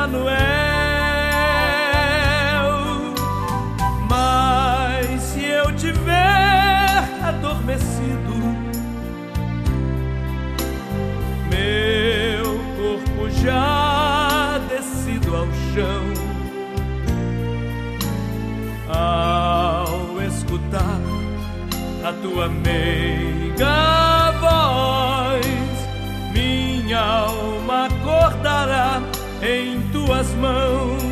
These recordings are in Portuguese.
Emanuel. Mas se eu tiver adormecido, meu corpo já descido ao chão, ao escutar a tua meiga voz, minha alma acordará em tuas mãos.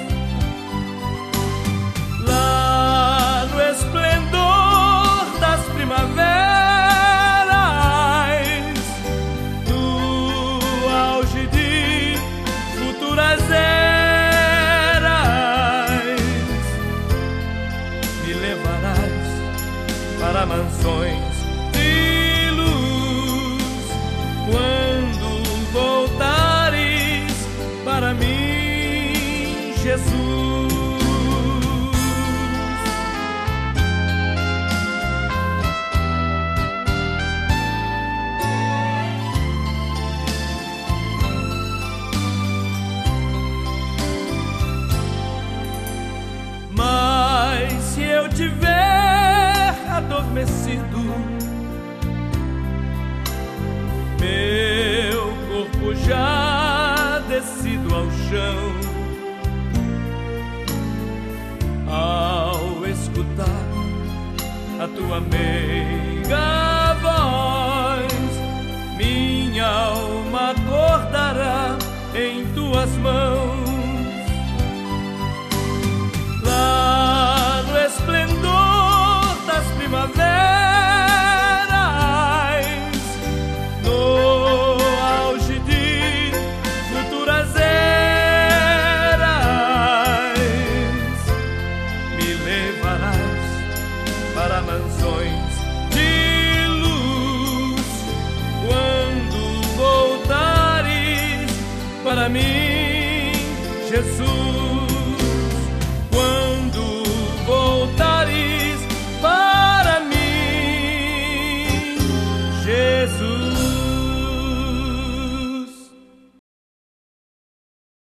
Lá no esplendor das primaveras, no auge de futuras eras, me levarás para mansões de luz, quando voltares para mim, Jesus. Mas se eu tiver adormecido, meu corpo já descido ao chão, ao escutar a tua meiga voz, minha alma acordará em tuas mãos. Lá no esplendor das primaveras, no auge de futuras eras, me levarás para mansões de luz, quando voltares para mim, Jesus. Quando voltares para mim, Jesus.